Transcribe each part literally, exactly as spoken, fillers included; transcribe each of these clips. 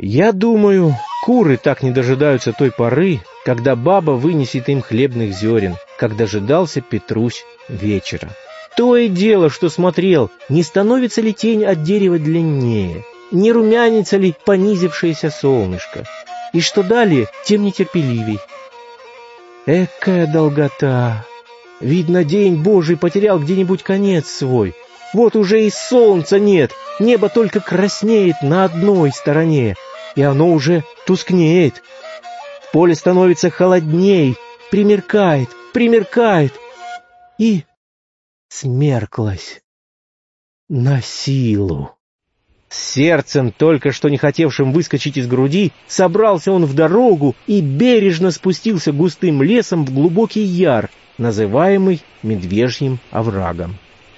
Я думаю, куры так не дожидаются той поры, когда баба вынесет им хлебных зерен, как дожидался Петрусь вечера. То и дело, что смотрел, не становится ли тень от дерева длиннее, не румянится ли понизившееся солнышко, и что далее, тем нетерпеливей. Экая долгота! Видно, день Божий потерял где-нибудь конец свой. Вот уже и солнца нет, небо только краснеет на одной стороне, и оно уже тускнеет. Поле становится холодней, примеркает, примеркает, и смерклось на силу. С сердцем, только что не хотевшим выскочить из груди, собрался он в дорогу и бережно спустился густым лесом в глубокий яр, называемый Медвежьим оврагом.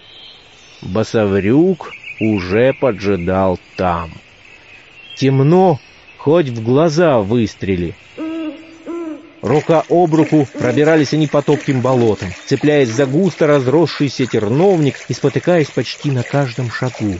Басаврюк уже поджидал там. Темно, хоть в глаза выстрели. Рука об руку пробирались они по топким болотам, цепляясь за густо разросшийся терновник и спотыкаясь почти на каждом шагу.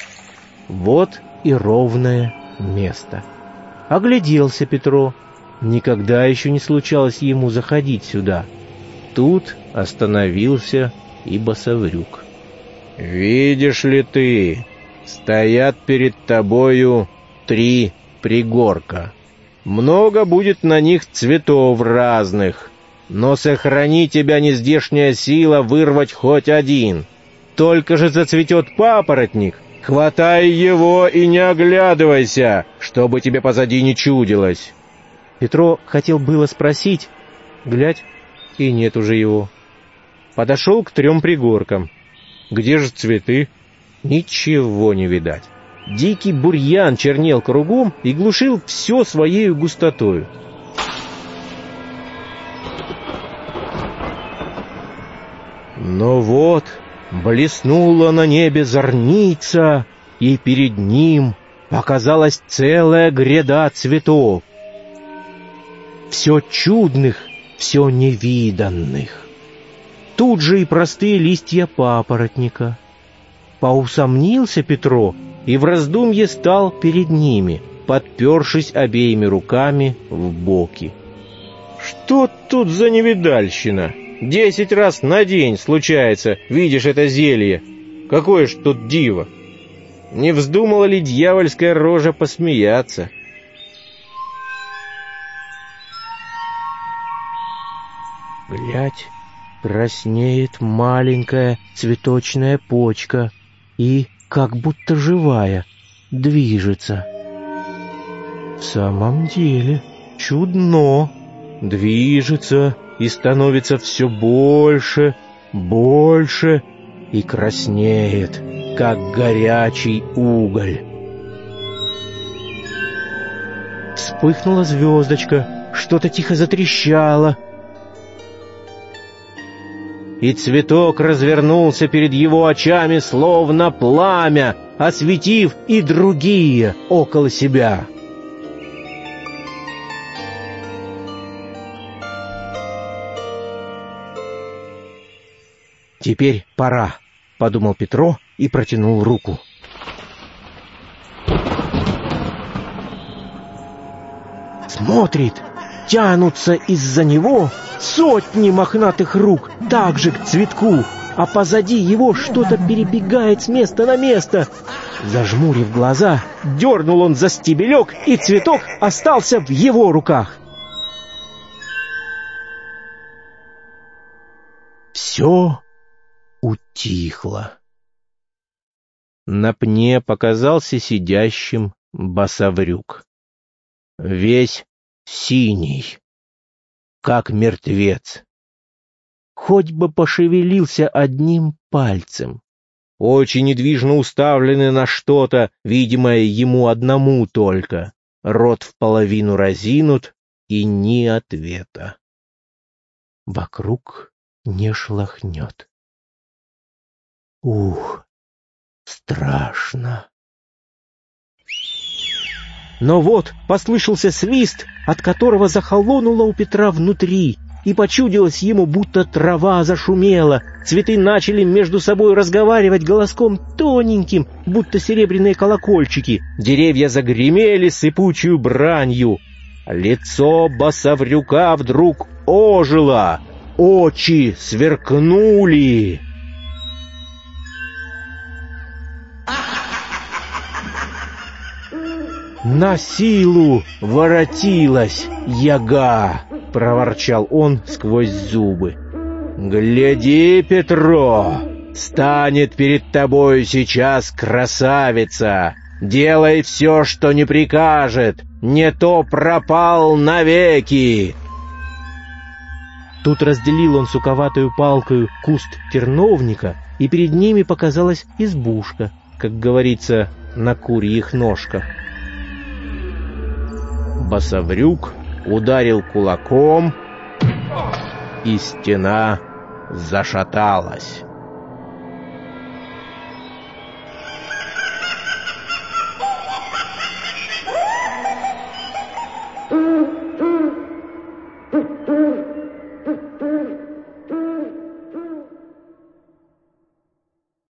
Вот и ровное место. Огляделся Петро. Никогда еще не случалось ему заходить сюда. Тут остановился и Басаврюк. «Видишь ли ты, стоят перед тобою три пригорка. Много будет на них цветов разных, но сохрани тебя нездешняя сила вырвать хоть один. Только же зацветет папоротник, хватай его и не оглядывайся, чтобы тебе позади не чудилось». Петро хотел было спросить, глядь, и нет уже его. Подошел к трем пригоркам. Где же цветы? Ничего не видать. Дикий бурьян чернел кругом и глушил все своею густотою. Но вот блеснула на небе зорница, и перед ним показалась целая гряда цветов. Все чудных, все невиданных. Тут же и простые листья папоротника. Поусомнился Петро и в раздумье стал перед ними, подпершись обеими руками в боки. Что тут за невидальщина? Десять раз на день случается, видишь это зелье. Какое ж тут диво! Не вздумала ли дьявольская рожа посмеяться? Глядь, краснеет маленькая цветочная почка и, как будто живая, движется. В самом деле чудно. Движется и становится все больше, больше и краснеет, как горячий уголь. Вспыхнула звездочка, что-то тихо затрещало, и цветок развернулся перед его очами, словно пламя, осветив и другие около себя. «Теперь пора», — подумал Петро и протянул руку. Смотрит, тянутся из-за него сотни мохнатых рук, также к цветку, а позади его что-то перебегает с места на место. Зажмурив глаза, дернул он за стебелек, и цветок остался в его руках. Все утихло. На пне показался сидящим Басаврюк. Весь синий, как мертвец. Хоть бы пошевелился одним пальцем. Очи недвижно уставлены на что-то, видимое ему одному только. Рот в половину разинут, и ни ответа. Вокруг не шелохнет. Ух, страшно. Но вот послышался свист, от которого захолонуло у Петра внутри, и почудилось ему, будто трава зашумела, цветы начали между собой разговаривать голоском тоненьким, будто серебряные колокольчики, деревья загремели сыпучую бранью. Лицо Басаврюка вдруг ожило, очи сверкнули. «На силу воротилась яга!» — проворчал он сквозь зубы. «Гляди, Петро, станет перед тобой сейчас красавица! Делай все, что не прикажет, не то пропал навеки!» Тут разделил он суковатую палкою куст терновника, и перед ними показалась избушка, как говорится, на курьих ножках. Басаврюк ударил кулаком, и стена зашаталась.